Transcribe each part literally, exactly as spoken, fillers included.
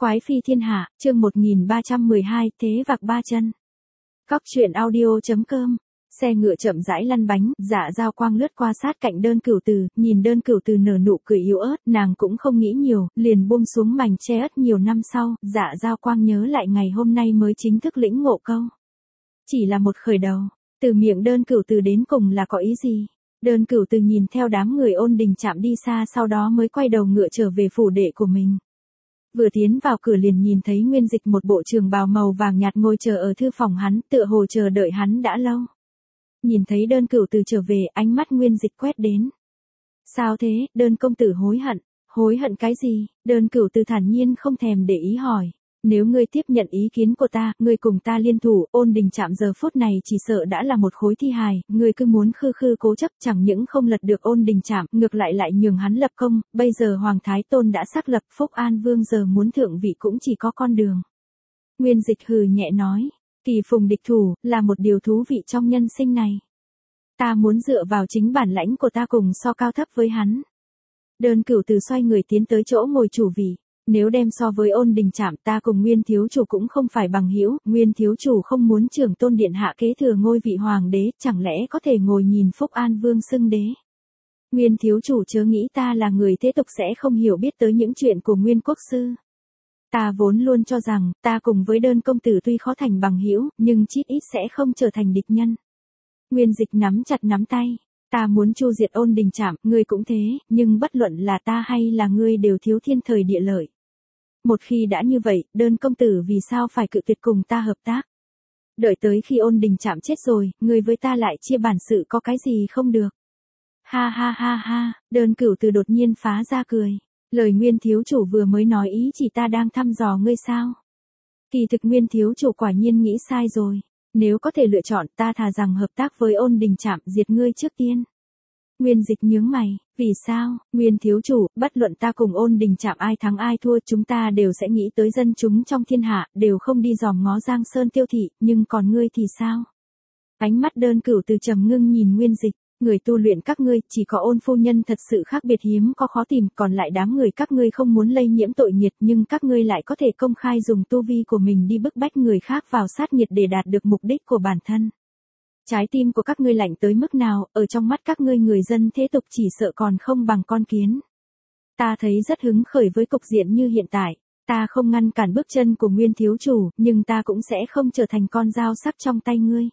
Quái phi thiên hạ, chương một nghìn ba trăm mười hai, thế vạc ba chân. Cóc truyện audio.com. Xe ngựa chậm rãi lăn bánh, Dạ Dao Quang lướt qua sát cạnh Đơn Cửu Từ, nhìn Đơn Cửu Từ nở nụ cười yếu ớt, nàng cũng không nghĩ nhiều, liền buông xuống mảnh che ớt nhiều năm sau, Dạ Dao Quang nhớ lại ngày hôm nay mới chính thức lĩnh ngộ câu. Chỉ là một khởi đầu, từ miệng Đơn Cửu Từ đến cùng là có ý gì? Đơn Cửu Từ nhìn theo đám người Ôn Đình Trạm đi xa, sau đó mới quay đầu ngựa trở về phủ đệ của mình. Vừa tiến vào cửa liền nhìn thấy Nguyên Dịch một bộ trường bào màu vàng nhạt ngồi chờ ở thư phòng hắn, tựa hồ chờ đợi hắn đã lâu. Nhìn thấy Đơn Cửu Từ trở về, ánh mắt Nguyên Dịch quét đến. Sao thế? Đơn công tử hối hận. Hối hận cái gì? Đơn Cửu Từ thản nhiên không thèm để ý hỏi. Nếu ngươi tiếp nhận ý kiến của ta, ngươi cùng ta liên thủ, Ôn Đình Trạm giờ phút này chỉ sợ đã là một khối thi hài, ngươi cứ muốn khư khư cố chấp, chẳng những không lật được Ôn Đình Trạm, ngược lại lại nhường hắn lập công, bây giờ Hoàng Thái Tôn đã xác lập, Phúc An Vương giờ muốn thượng vị cũng chỉ có con đường. Nguyên Dịch hừ nhẹ nói, kỳ phùng địch thủ, là một điều thú vị trong nhân sinh này. Ta muốn dựa vào chính bản lãnh của ta cùng so cao thấp với hắn. Đơn Cửu Từ xoay người tiến tới chỗ ngồi chủ vị. Nếu đem so với Ôn Đình Trạm, ta cùng Nguyên thiếu chủ cũng không phải bằng hữu, Nguyên thiếu chủ không muốn Trưởng Tôn điện hạ kế thừa ngôi vị hoàng đế, chẳng lẽ có thể ngồi nhìn Phúc An Vương xưng đế? Nguyên thiếu chủ chớ nghĩ ta là người thế tục sẽ không hiểu biết tới những chuyện của Nguyên quốc sư. Ta vốn luôn cho rằng, ta cùng với Đơn công tử tuy khó thành bằng hữu, nhưng chít ít sẽ không trở thành địch nhân. Nguyên Dịch nắm chặt nắm tay. Ta muốn chu diệt Ôn Đình Trạm, ngươi cũng thế, nhưng bất luận là ta hay là ngươi đều thiếu thiên thời địa lợi. Một khi đã như vậy, Đơn công tử vì sao phải cự tuyệt cùng ta hợp tác? Đợi tới khi Ôn Đình Trạm chết rồi, ngươi với ta lại chia bản sự có cái gì không được? Ha ha ha ha, Đơn Cửu Từ đột nhiên phá ra cười. Lời Nguyên thiếu chủ vừa mới nói ý chỉ ta đang thăm dò ngươi sao? Kỳ thực Nguyên thiếu chủ quả nhiên nghĩ sai rồi. Nếu có thể lựa chọn, ta thà rằng hợp tác với Ôn Đình Trạm, diệt ngươi trước tiên. Nguyên Dịch nhướng mày, vì sao? Nguyên thiếu chủ, bất luận ta cùng Ôn Đình Trạm ai thắng ai thua, chúng ta đều sẽ nghĩ tới dân chúng trong thiên hạ, đều không đi dòm ngó Giang Sơn Tiêu Thị, nhưng còn ngươi thì sao? Ánh mắt Đơn Cửu Từ trầm ngưng nhìn Nguyên Dịch, người tu luyện các ngươi, chỉ có Ôn phu nhân thật sự khác biệt hiếm có khó tìm, còn lại đám người các ngươi không muốn lây nhiễm tội nghiệt, nhưng các ngươi lại có thể công khai dùng tu vi của mình đi bức bách người khác vào sát nhiệt để đạt được mục đích của bản thân. Trái tim của các ngươi lạnh tới mức nào, ở trong mắt các ngươi người dân thế tục chỉ sợ còn không bằng con kiến. Ta thấy rất hứng khởi với cục diện như hiện tại, ta không ngăn cản bước chân của Nguyên thiếu chủ, nhưng ta cũng sẽ không trở thành con dao sắc trong tay ngươi.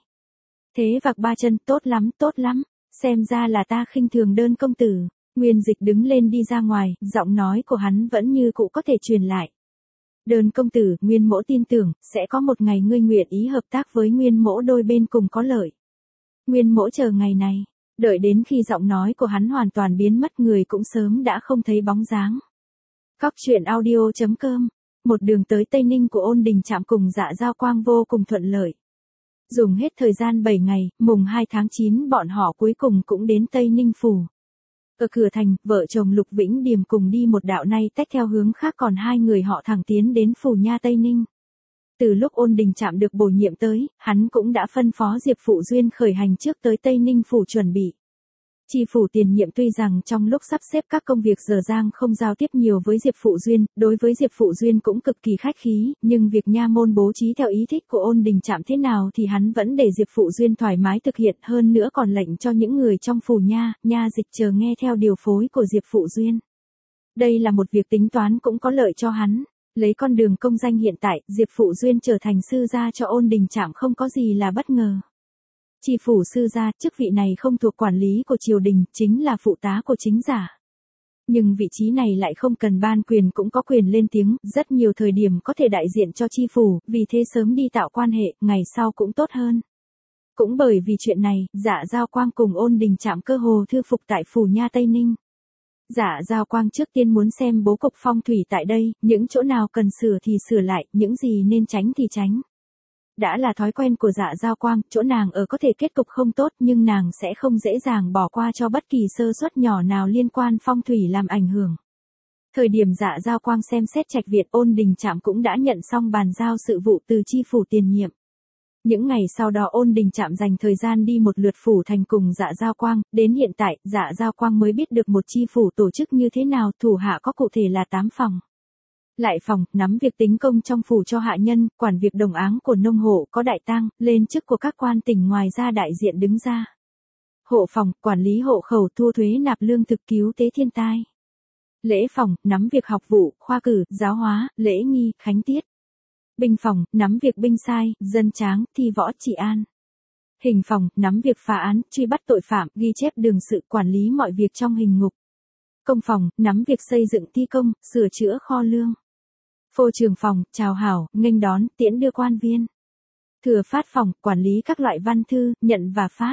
Thế vạc ba chân, tốt lắm, tốt lắm. Xem ra là ta khinh thường Đơn công tử. Nguyên Dịch đứng lên đi ra ngoài, giọng nói của hắn vẫn như cũ có thể truyền lại. Đơn công tử, Nguyên mỗ tin tưởng, sẽ có một ngày ngươi nguyện ý hợp tác với Nguyên mỗ, đôi bên cùng có lợi. Nguyên mỗ chờ ngày này, đợi đến khi giọng nói của hắn hoàn toàn biến mất, người cũng sớm đã không thấy bóng dáng. Cóc truyện audio.com. Một đường tới Tây Ninh của Ôn Đình Trạm cùng Dạ Dao Quang vô cùng thuận lợi. Dùng hết thời gian bảy ngày, mùng hai tháng chín bọn họ cuối cùng cũng đến Tây Ninh phủ. Ở cửa thành, vợ chồng Lục Vĩnh Điềm cùng đi một đạo nay tách theo hướng khác, còn hai người họ thẳng tiến đến phủ nha Tây Ninh. Từ lúc Ôn Đình Trạm được bổ nhiệm tới, hắn cũng đã phân phó Diệp Phụ Duyên khởi hành trước tới Tây Ninh phủ chuẩn bị. Chi phủ tiền nhiệm tuy rằng trong lúc sắp xếp các công việc dở dang không giao tiếp nhiều với Diệp Phụ Duyên, đối với Diệp Phụ Duyên cũng cực kỳ khách khí, nhưng việc nha môn bố trí theo ý thích của Ôn Đình Trạm thế nào thì hắn vẫn để Diệp Phụ Duyên thoải mái thực hiện, hơn nữa còn lệnh cho những người trong phủ nha, nha dịch chờ nghe theo điều phối của Diệp Phụ Duyên. Đây là một việc tính toán cũng có lợi cho hắn, lấy con đường công danh hiện tại, Diệp Phụ Duyên trở thành sư gia cho Ôn Đình Trạm không có gì là bất ngờ. Chi phủ sư gia, chức vị này không thuộc quản lý của triều đình, chính là phụ tá của chính giả. Nhưng vị trí này lại không cần ban quyền cũng có quyền lên tiếng, rất nhiều thời điểm có thể đại diện cho chi phủ, vì thế sớm đi tạo quan hệ, ngày sau cũng tốt hơn. Cũng bởi vì chuyện này, Dạ Dao Quang cùng Ôn Đình Trạm cơ hồ thư phục tại phủ nha Tây Ninh. Dạ Dao Quang trước tiên muốn xem bố cục phong thủy tại đây, những chỗ nào cần sửa thì sửa lại, những gì nên tránh thì tránh. Đã là thói quen của Dạ Dao Quang, chỗ nàng ở có thể kết cục không tốt nhưng nàng sẽ không dễ dàng bỏ qua cho bất kỳ sơ suất nhỏ nào liên quan phong thủy làm ảnh hưởng. Thời điểm Dạ Dao Quang xem xét trạch viện, Ôn Đình Trạm cũng đã nhận xong bàn giao sự vụ từ chi phủ tiền nhiệm. Những ngày sau đó Ôn Đình Trạm dành thời gian đi một lượt phủ thành cùng Dạ Dao Quang, đến hiện tại, Dạ Dao Quang mới biết được một chi phủ tổ chức như thế nào, thủ hạ có cụ thể là tám phòng. Lại phòng, nắm việc tính công trong phủ cho hạ nhân, quản việc đồng áng của nông hộ có đại tang, lên chức của các quan tỉnh ngoài ra đại diện đứng ra. Hộ phòng, quản lý hộ khẩu thu thuế nạp lương thực cứu tế thiên tai. Lễ phòng, nắm việc học vụ, khoa cử, giáo hóa, lễ nghi, khánh tiết. Binh phòng, nắm việc binh sai, dân tráng, thi võ trị an. Hình phòng, nắm việc phá án, truy bắt tội phạm, ghi chép đường sự, quản lý mọi việc trong hình ngục. Công phòng, nắm việc xây dựng thi công, sửa chữa kho lương. Phô trường phòng, chào hảo, nghênh đón, tiễn đưa quan viên. Thừa phát phòng, quản lý các loại văn thư, nhận và phát.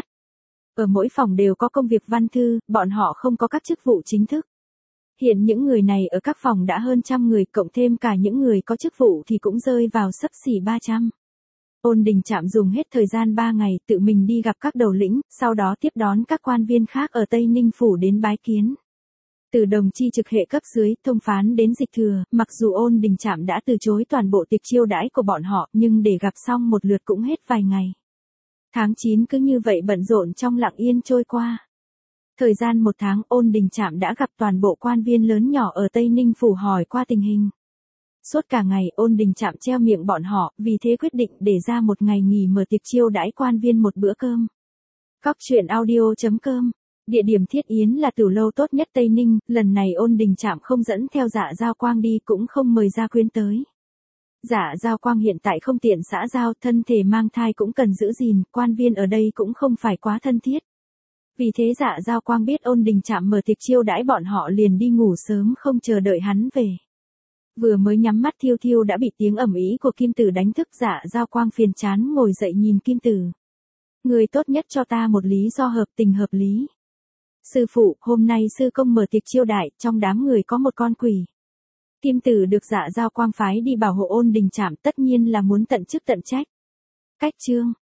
Ở mỗi phòng đều có công việc văn thư, bọn họ không có các chức vụ chính thức. Hiện những người này ở các phòng đã hơn trăm người, cộng thêm cả những người có chức vụ thì cũng rơi vào xấp xỉ ba trăm. Ôn Đình Trạm dùng hết thời gian ba ngày tự mình đi gặp các đầu lĩnh, sau đó tiếp đón các quan viên khác ở Tây Ninh Phủ đến bái kiến. Từ đồng chi trực hệ cấp dưới, thông phán đến dịch thừa, mặc dù Ôn Đình Trạm đã từ chối toàn bộ tiệc chiêu đãi của bọn họ, nhưng để gặp xong một lượt cũng hết vài ngày. Tháng chín cứ như vậy bận rộn trong lặng yên trôi qua. Thời gian một tháng, Ôn Đình Trạm đã gặp toàn bộ quan viên lớn nhỏ ở Tây Ninh Phủ hỏi qua tình hình. Suốt cả ngày, Ôn Đình Trạm treo miệng bọn họ, vì thế quyết định để ra một ngày nghỉ mở tiệc chiêu đãi quan viên một bữa cơm. Cóc truyện audio chấm com. Địa điểm thiết yến là tử lâu tốt nhất Tây Ninh, lần này Ôn Đình Trạm không dẫn theo Dạ Giao Quang đi, cũng không mời gia quyến tới. Dạ Giao Quang hiện tại không tiện xã giao, thân thể mang thai cũng cần giữ gìn, quan viên ở đây cũng không phải quá thân thiết. Vì thế Dạ Giao Quang biết Ôn Đình Trạm mở tiệc chiêu đãi bọn họ liền đi ngủ sớm không chờ đợi hắn về. Vừa mới nhắm mắt thiêu thiêu đã bị tiếng ầm ĩ của Kim Tử đánh thức. Dạ Giao Quang phiền chán ngồi dậy nhìn Kim Tử. Người tốt nhất cho ta một lý do hợp tình hợp lý. Sư phụ, hôm nay sư công mở tiệc chiêu đãi, trong đám người có một con quỷ. Kim Tử được Dạ Giao Quang phái đi bảo hộ Ôn Đình Trạm, tất nhiên là muốn tận chức tận trách. Cách chương